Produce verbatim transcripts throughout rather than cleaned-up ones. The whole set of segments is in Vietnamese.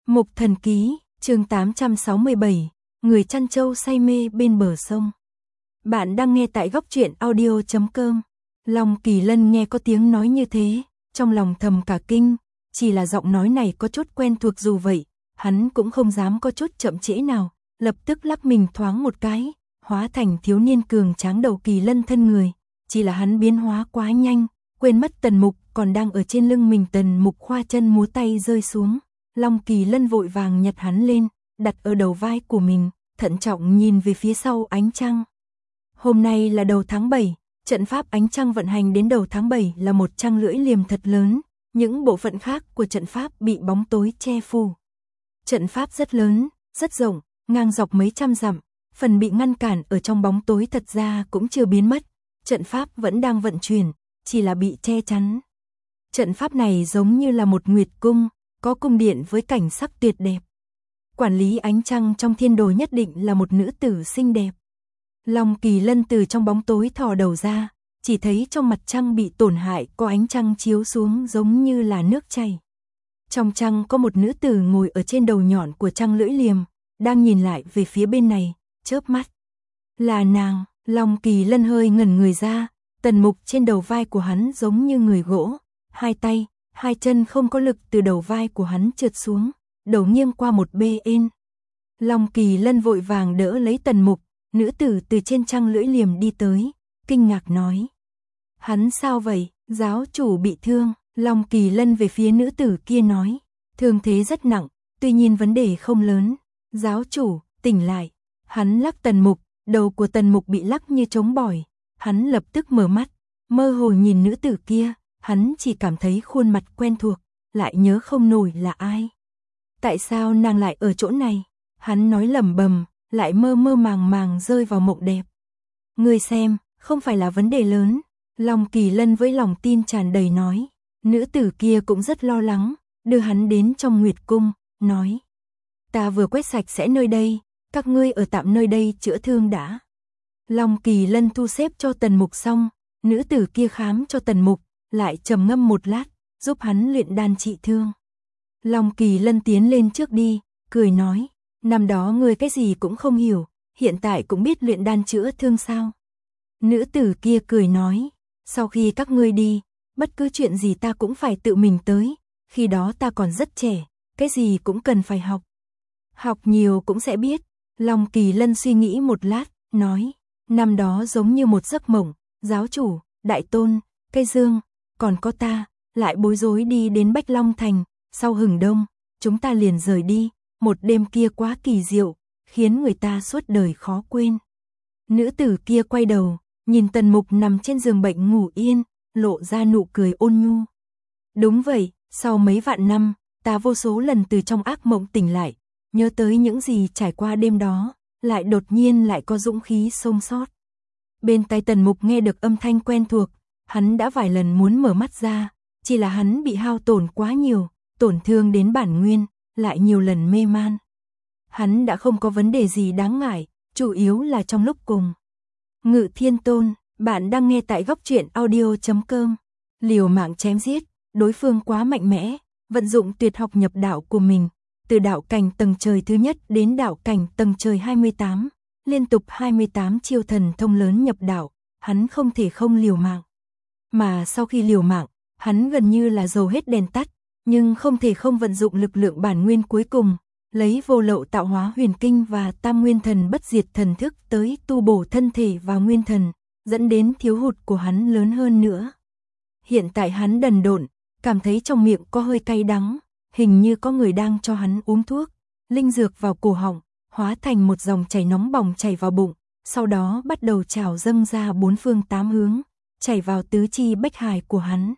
Mục Thần Ký, chương tám trăm sáu mươi bảy, người chăn trâu say mê bên bờ sông. Bạn đang nghe tại góc truyện audio chấm com. Long Kỳ Lân nghe có tiếng nói như thế, trong lòng thầm cả kinh, chỉ là giọng nói này có chút quen thuộc dù vậy, hắn cũng không dám có chút chậm trễ nào, lập tức lắc mình thoáng một cái, hóa thành thiếu niên cường tráng đầu Kỳ Lân thân người, chỉ là hắn biến hóa quá nhanh, quên mất Tần Mục còn đang ở trên lưng mình. Tần Mục khoa chân múa tay rơi xuống. Long Kỳ Lân vội vàng nhặt hắn lên, đặt ở đầu vai của mình, thận trọng nhìn về phía sau ánh trăng. Hôm nay là đầu tháng bảy, trận pháp ánh trăng vận hành đến đầu tháng bảy là một trăng lưỡi liềm thật lớn, những bộ phận khác của trận pháp bị bóng tối che phủ. Trận pháp rất lớn, rất rộng, ngang dọc mấy trăm dặm, phần bị ngăn cản ở trong bóng tối thật ra cũng chưa biến mất, trận pháp vẫn đang vận chuyển, chỉ là bị che chắn. Trận pháp này giống như là một nguyệt cung, có cung điện với cảnh sắc tuyệt đẹp. Quản lý ánh trăng trong thiên đồ nhất định là một nữ tử xinh đẹp. Long Kỳ Lân từ trong bóng tối thò đầu ra, chỉ thấy trong mặt trăng bị tổn hại có ánh trăng chiếu xuống giống như là nước chảy. Trong trăng có một nữ tử ngồi ở trên đầu nhọn của trăng lưỡi liềm, đang nhìn lại về phía bên này, chớp mắt. Là nàng. Long Kỳ Lân hơi ngẩn người ra, Tần Mục trên đầu vai của hắn giống như người gỗ, hai tay, hai chân không có lực từ đầu vai của hắn trượt xuống, đầu nghiêng qua một bên. Long Kỳ Lân vội vàng đỡ lấy Tần Mục, nữ tử từ trên trăng lưỡi liềm đi tới, kinh ngạc nói. Hắn sao vậy? Giáo chủ bị thương. Long Kỳ Lân về phía nữ tử kia nói, thương thế rất nặng, tuy nhiên vấn đề không lớn. Giáo chủ, tỉnh lại. Hắn lắc Tần Mục, đầu của Tần Mục bị lắc như trống bỏi, hắn lập tức mở mắt, mơ hồ nhìn nữ tử kia, hắn chỉ cảm thấy khuôn mặt quen thuộc, lại nhớ không nổi là ai. Tại sao nàng lại ở chỗ này? Hắn nói lẩm bẩm, lại mơ mơ màng màng rơi vào mộng đẹp. Ngươi xem, không phải là vấn đề lớn. Long Kỳ Lân với lòng tin tràn đầy nói. Nữ tử kia cũng rất lo lắng, đưa hắn đến trong Nguyệt Cung, nói. Ta vừa quét sạch sẽ nơi đây, các ngươi ở tạm nơi đây chữa thương đã. Long Kỳ Lân thu xếp cho Tần Mục xong, nữ tử kia khám cho Tần Mục, lại trầm ngâm một lát, giúp hắn luyện đan trị thương. Long Kỳ Lân tiến lên trước đi, cười nói, năm đó ngươi cái gì cũng không hiểu, hiện tại cũng biết luyện đan chữa thương sao? Nữ tử kia cười nói, sau khi các ngươi đi, bất cứ chuyện gì ta cũng phải tự mình tới, khi đó ta còn rất trẻ, cái gì cũng cần phải học. Học nhiều cũng sẽ biết. Long Kỳ Lân suy nghĩ một lát, nói, năm đó giống như một giấc mộng, giáo chủ, đại tôn, cây dương, còn có ta, lại bối rối đi đến Bách Long Thành, sau hừng đông, chúng ta liền rời đi, một đêm kia quá kỳ diệu, khiến người ta suốt đời khó quên. Nữ tử kia quay đầu, nhìn Tần Mục nằm trên giường bệnh ngủ yên, lộ ra nụ cười ôn nhu. Đúng vậy, sau mấy vạn năm, ta vô số lần từ trong ác mộng tỉnh lại, nhớ tới những gì trải qua đêm đó, lại đột nhiên lại có dũng khí sống sót. Bên tai Tần Mục nghe được âm thanh quen thuộc, hắn đã vài lần muốn mở mắt ra, chỉ là hắn bị hao tổn quá nhiều, tổn thương đến bản nguyên, lại nhiều lần mê man. Hắn đã không có vấn đề gì đáng ngại, chủ yếu là trong lúc cùng. Ngự Thiên Tôn, bạn đang nghe tại góc truyện audio chấm com. Liều mạng chém giết, đối phương quá mạnh mẽ, vận dụng tuyệt học nhập đạo của mình, từ đạo cảnh tầng trời thứ nhất đến đạo cảnh tầng trời hai mươi tám, liên tục hai mươi tám chiêu thần thông lớn nhập đạo, hắn không thể không liều mạng. Mà sau khi liều mạng, hắn gần như là dầu hết đèn tắt, nhưng không thể không vận dụng lực lượng bản nguyên cuối cùng, lấy vô lậu tạo hóa huyền kinh và tam nguyên thần bất diệt thần thức tới tu bổ thân thể và nguyên thần, dẫn đến thiếu hụt của hắn lớn hơn nữa. Hiện tại hắn đần độn, cảm thấy trong miệng có hơi cay đắng, hình như có người đang cho hắn uống thuốc, linh dược vào cổ họng, hóa thành một dòng chảy nóng bỏng chảy vào bụng, sau đó bắt đầu trào dâng ra bốn phương tám hướng, chảy vào tứ chi bách hải của hắn.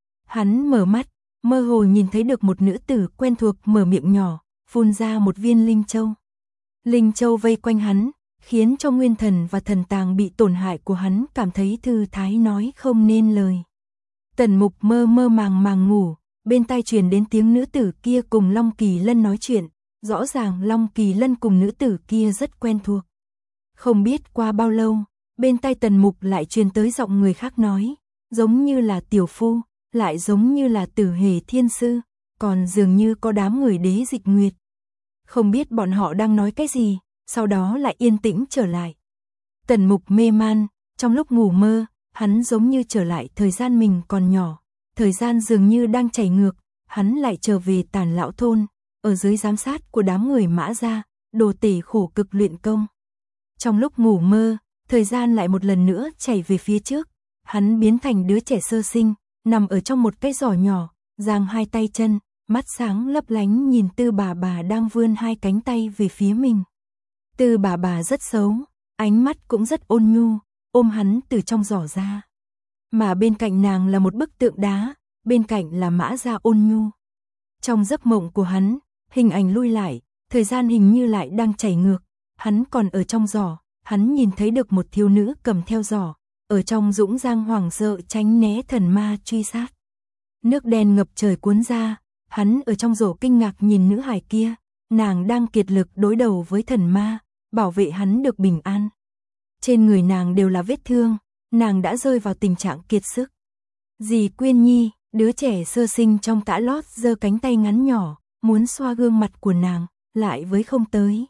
Hắn mở mắt, mơ hồ nhìn thấy được một nữ tử quen thuộc mở miệng nhỏ, phun ra một viên linh châu. Linh châu vây quanh hắn, khiến cho nguyên thần và thần tàng bị tổn hại của hắn cảm thấy thư thái nói không nên lời. Tần Mục mơ mơ màng màng ngủ, bên tai truyền đến tiếng nữ tử kia cùng Long Kỳ Lân nói chuyện, rõ ràng Long Kỳ Lân cùng nữ tử kia rất quen thuộc. Không biết qua bao lâu, bên tai Tần Mục lại truyền tới giọng người khác nói, giống như là tiểu phu, lại giống như là Tử Hề Thiên Sư, còn dường như có đám người Đế Dịch Nguyệt. Không biết bọn họ đang nói cái gì, sau đó lại yên tĩnh trở lại. Tần Mục mê man, trong lúc ngủ mơ, hắn giống như trở lại thời gian mình còn nhỏ, thời gian dường như đang chảy ngược, hắn lại trở về Tản Lão thôn, ở dưới giám sát của đám người Mã gia, đồ tể khổ cực luyện công. Trong lúc ngủ mơ, thời gian lại một lần nữa chảy về phía trước, hắn biến thành đứa trẻ sơ sinh, nằm ở trong một cái giỏ nhỏ, giang hai tay chân, mắt sáng lấp lánh nhìn Tư bà bà đang vươn hai cánh tay về phía mình. Tư bà bà rất xấu, ánh mắt cũng rất ôn nhu, ôm hắn từ trong giỏ ra. Mà bên cạnh nàng là một bức tượng đá, bên cạnh là Mã gia ôn nhu. Trong giấc mộng của hắn, hình ảnh lui lại, thời gian hình như lại đang chảy ngược, hắn còn ở trong giỏ, hắn nhìn thấy được một thiếu nữ cầm theo giỏ, ở trong dũng giang hoảng sợ tránh né thần ma truy sát. Nước đen ngập trời cuốn ra, hắn ở trong rổ kinh ngạc nhìn nữ hài kia, nàng đang kiệt lực đối đầu với thần ma, bảo vệ hắn được bình an. Trên người nàng đều là vết thương, nàng đã rơi vào tình trạng kiệt sức. Dì Quyên Nhi, đứa trẻ sơ sinh trong tã lót giơ cánh tay ngắn nhỏ, muốn xoa gương mặt của nàng, lại với không tới.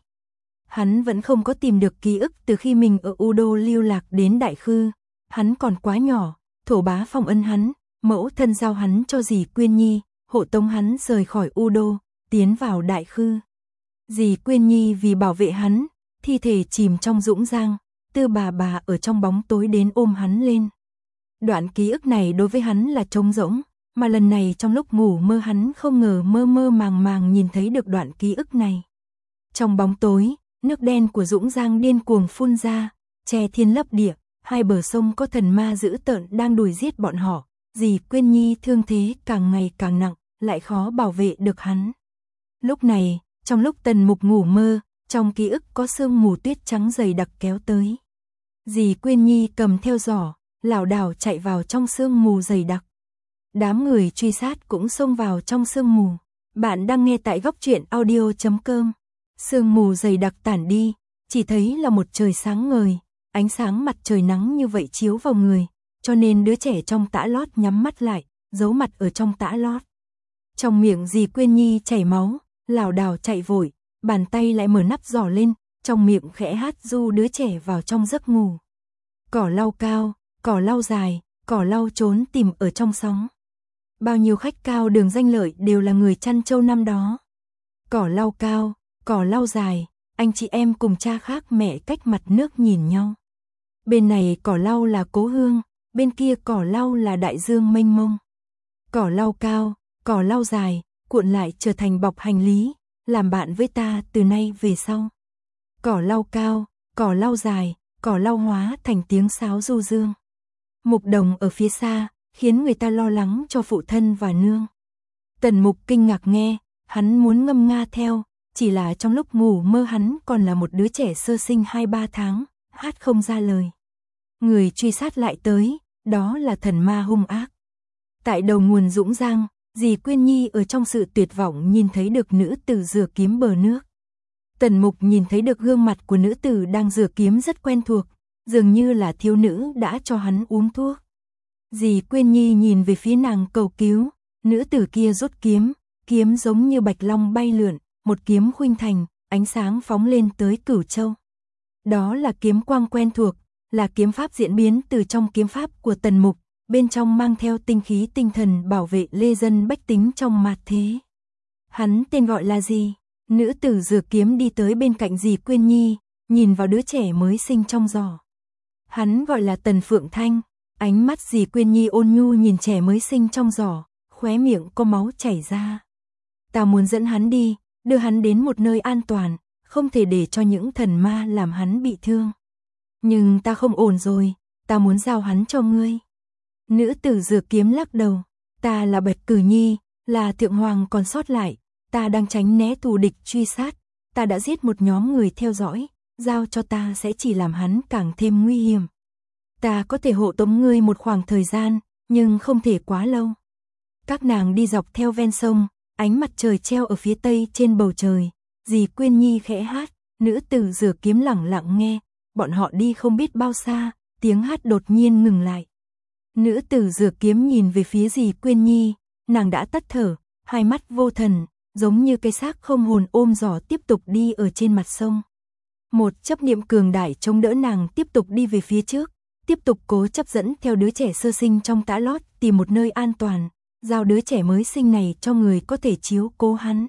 Hắn vẫn không có tìm được ký ức từ khi mình ở U Đô lưu lạc đến Đại Khư, hắn còn quá nhỏ, Thổ Bá phong ân hắn, mẫu thân giao hắn cho dì Quyên Nhi, hộ tống hắn rời khỏi U Đô, tiến vào Đại Khư. Dì Quyên Nhi vì bảo vệ hắn, thi thể chìm trong dũng giang, Tư bà bà ở trong bóng tối đến ôm hắn lên. Đoạn ký ức này đối với hắn là trống rỗng, mà lần này trong lúc ngủ mơ hắn không ngờ mơ mơ màng màng nhìn thấy được đoạn ký ức này. Trong bóng tối, nước đen của dũng giang điên cuồng phun ra, che thiên lấp địa, hai bờ sông có thần ma dữ tợn đang đuổi giết bọn họ. Dì Quyên Nhi thương thế càng ngày càng nặng, lại khó bảo vệ được hắn. Lúc này, trong lúc Tần Mục ngủ mơ, trong ký ức có sương mù tuyết trắng dày đặc kéo tới. Dì Quyên Nhi cầm theo giỏ, lảo đảo chạy vào trong sương mù dày đặc. Đám người truy sát cũng xông vào trong sương mù. Bạn đang nghe tại góc truyện audio chấm com. Sương mù dày đặc tản đi, chỉ thấy là một trời sáng ngời, ánh sáng mặt trời nắng như vậy chiếu vào người, cho nên đứa trẻ trong tã lót nhắm mắt lại, giấu mặt ở trong tã lót. Trong miệng dì Quyên Nhi chảy máu, lảo đảo chạy vội, bàn tay lại mở nắp giỏ lên, trong miệng khẽ hát du đứa trẻ vào trong giấc ngủ. Cỏ lau cao, cỏ lau dài, cỏ lau trốn tìm ở trong sóng. Bao nhiêu khách cao đường danh lợi đều là người Trăn Châu năm đó. Cỏ lau cao, cỏ lau dài, anh chị em cùng cha khác mẹ cách mặt nước nhìn nhau. Bên này cỏ lau là cố hương, bên kia cỏ lau là đại dương mênh mông. Cỏ lau cao, cỏ lau dài, cuộn lại trở thành bọc hành lý, làm bạn với ta từ nay về sau. Cỏ lau cao, cỏ lau dài, cỏ lau hóa thành tiếng sáo du dương. Mục Đồng ở phía xa, khiến người ta lo lắng cho phụ thân và nương. Tần Mục kinh ngạc nghe, hắn muốn ngâm nga theo, chỉ là trong lúc ngủ mơ hắn còn là một đứa trẻ sơ sinh hai ba tháng, hát không ra lời. Người truy sát lại tới, đó là thần ma hung ác. Tại đầu nguồn dũng giang, dì Quyên Nhi ở trong sự tuyệt vọng nhìn thấy được nữ tử rửa kiếm bờ nước. Tần Mục nhìn thấy được gương mặt của nữ tử đang rửa kiếm rất quen thuộc, dường như là thiếu nữ đã cho hắn uống thuốc. Dì Quyên Nhi nhìn về phía nàng cầu cứu, nữ tử kia rút kiếm, kiếm giống như bạch long bay lượn, một kiếm khuynh thành, ánh sáng phóng lên tới Cửu Châu. Đó là kiếm quang quen thuộc, là kiếm pháp diễn biến từ trong kiếm pháp của Tần Mục, bên trong mang theo tinh khí tinh thần bảo vệ lê dân bách tính trong mạt thế. Hắn tên gọi là gì? Nữ tử rửa kiếm đi tới bên cạnh dì Quyên Nhi, nhìn vào đứa trẻ mới sinh trong giỏ. Hắn gọi là Tần Phượng Thanh, ánh mắt dì Quyên Nhi ôn nhu nhìn trẻ mới sinh trong giỏ, khóe miệng có máu chảy ra. Ta muốn dẫn hắn đi, đưa hắn đến một nơi an toàn, không thể để cho những thần ma làm hắn bị thương. Nhưng ta không ổn rồi, ta muốn giao hắn cho ngươi. Nữ tử rửa kiếm lắc đầu, ta là Bạch Cử Nhi, là thượng hoàng còn sót lại, ta đang tránh né thù địch truy sát, ta đã giết một nhóm người theo dõi, giao cho ta sẽ chỉ làm hắn càng thêm nguy hiểm. Ta có thể hộ tống ngươi một khoảng thời gian, nhưng không thể quá lâu. Các nàng đi dọc theo ven sông, ánh mặt trời treo ở phía tây trên bầu trời, dì Quyên Nhi khẽ hát, nữ tử rửa kiếm lẳng lặng nghe, bọn họ đi không biết bao xa, tiếng hát đột nhiên ngừng lại. Nữ tử rửa kiếm nhìn về phía dì Quyên Nhi, nàng đã tắt thở, hai mắt vô thần, giống như cây xác không hồn ôm giỏ tiếp tục đi ở trên mặt sông. Một chấp niệm cường đại chống đỡ nàng tiếp tục đi về phía trước, tiếp tục cố chấp dẫn theo đứa trẻ sơ sinh trong tã lót tìm một nơi an toàn, giao đứa trẻ mới sinh này cho người có thể chiếu cố hắn.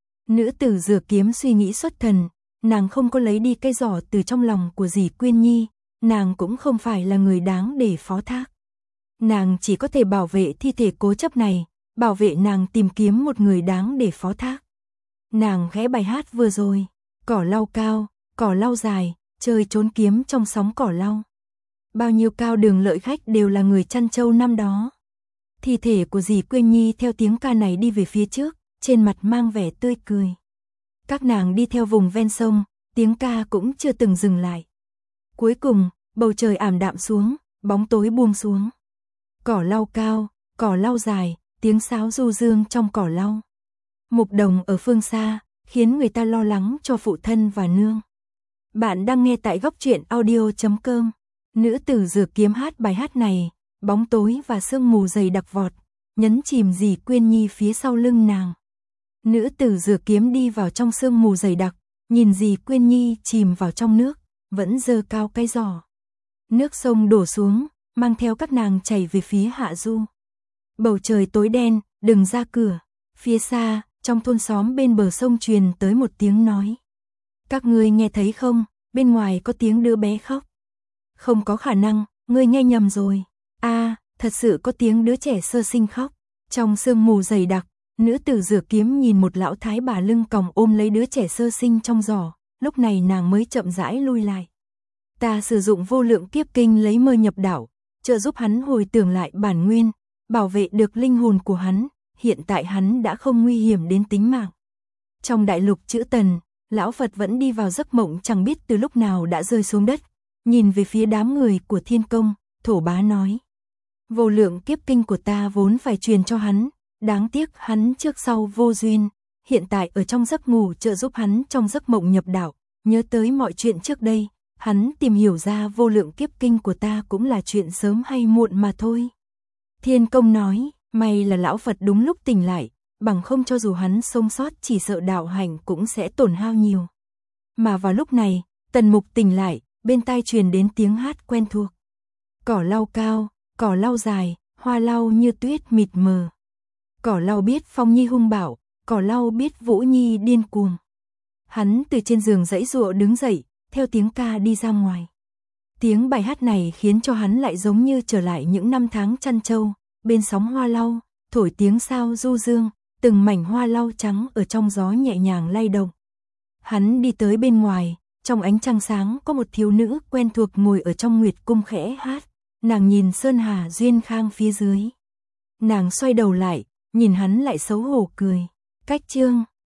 Nữ tử Dựa Kiếm suy nghĩ xuất thần, nàng không có lấy đi cái giỏ từ trong lòng của dì Quyên Nhi, nàng cũng không phải là người đáng để phó thác. Nàng chỉ có thể bảo vệ thi thể cố chấp này, bảo vệ nàng tìm kiếm một người đáng để phó thác. Nàng ghé bài hát vừa rồi, cỏ lau cao, cỏ lau dài, chơi trốn kiếm trong sóng cỏ lau. Bao nhiêu cao đường lợi khách đều là người Trăn Châu năm đó. Thi thể của dì Quyên Nhi theo tiếng ca này đi về phía trước, trên mặt mang vẻ tươi cười. Các nàng đi theo vùng ven sông, tiếng ca cũng chưa từng dừng lại. Cuối cùng, bầu trời ảm đạm xuống, bóng tối buông xuống. Cỏ lau cao, cỏ lau dài, tiếng sáo du dương trong cỏ lau. Mục đồng ở phương xa, khiến người ta lo lắng cho phụ thân và nương. Bạn đang nghe tại góc truyện audio chấm com. Nữ tử Dựa Kiếm hát bài hát này, bóng tối và sương mù dày đặc vọt, nhấn chìm dì Quyên Nhi phía sau lưng nàng. Nữ tử Dựa Kiếm đi vào trong sương mù dày đặc, nhìn dì Quyên Nhi chìm vào trong nước, vẫn giơ cao cái giỏ. Nước sông đổ xuống, mang theo các nàng chảy về phía hạ du. Bầu trời tối đen, đừng ra cửa. Phía xa, trong thôn xóm bên bờ sông truyền tới một tiếng nói. Các ngươi nghe thấy không, bên ngoài có tiếng đứa bé khóc. Không có khả năng, ngươi nghe nhầm rồi. A, à, thật sự có tiếng đứa trẻ sơ sinh khóc. Trong sương mù dày đặc, nữ tử Dựa Kiếm nhìn một lão thái bà lưng còng ôm lấy đứa trẻ sơ sinh trong giỏ, lúc này nàng mới chậm rãi lui lại. Ta sử dụng vô lượng kiếp kinh lấy mơ nhập đạo, trợ giúp hắn hồi tưởng lại bản nguyên, bảo vệ được linh hồn của hắn, hiện tại hắn đã không nguy hiểm đến tính mạng. Trong đại lục chữ Tần, lão Phật vẫn đi vào giấc mộng chẳng biết từ lúc nào đã rơi xuống đất, nhìn về phía đám người của Thiên Công, Thổ Bá nói. Vô lượng kiếp kinh của ta vốn phải truyền cho hắn, đáng tiếc hắn trước sau vô duyên, hiện tại ở trong giấc ngủ trợ giúp hắn trong giấc mộng nhập đạo, nhớ tới mọi chuyện trước đây, hắn tìm hiểu ra vô lượng kiếp kinh của ta cũng là chuyện sớm hay muộn mà thôi. Thiên Công nói, may là lão Phật đúng lúc tỉnh lại, bằng không cho dù hắn sống sót chỉ sợ đạo hành cũng sẽ tổn hao nhiều. Mà vào lúc này, Tần Mục tỉnh lại, bên tai truyền đến tiếng hát quen thuộc. Cỏ lau cao, cỏ lau dài, hoa lau như tuyết mịt mờ. Cỏ lau biết Phong Nhi hung bạo, cỏ lau biết Vũ Nhi điên cuồng. Hắn từ trên giường giãy giụa đứng dậy, theo tiếng ca đi ra ngoài. Tiếng bài hát này khiến cho hắn lại giống như trở lại những năm tháng Trăn Châu, bên sóng hoa lau, thổi tiếng sao du dương, từng mảnh hoa lau trắng ở trong gió nhẹ nhàng lay động. Hắn đi tới bên ngoài, trong ánh trăng sáng có một thiếu nữ quen thuộc ngồi ở trong nguyệt cung khẽ hát, nàng nhìn Sơn Hà Duyên Khang phía dưới. Nàng xoay đầu lại, nhìn hắn lại xấu hổ cười. Cách chương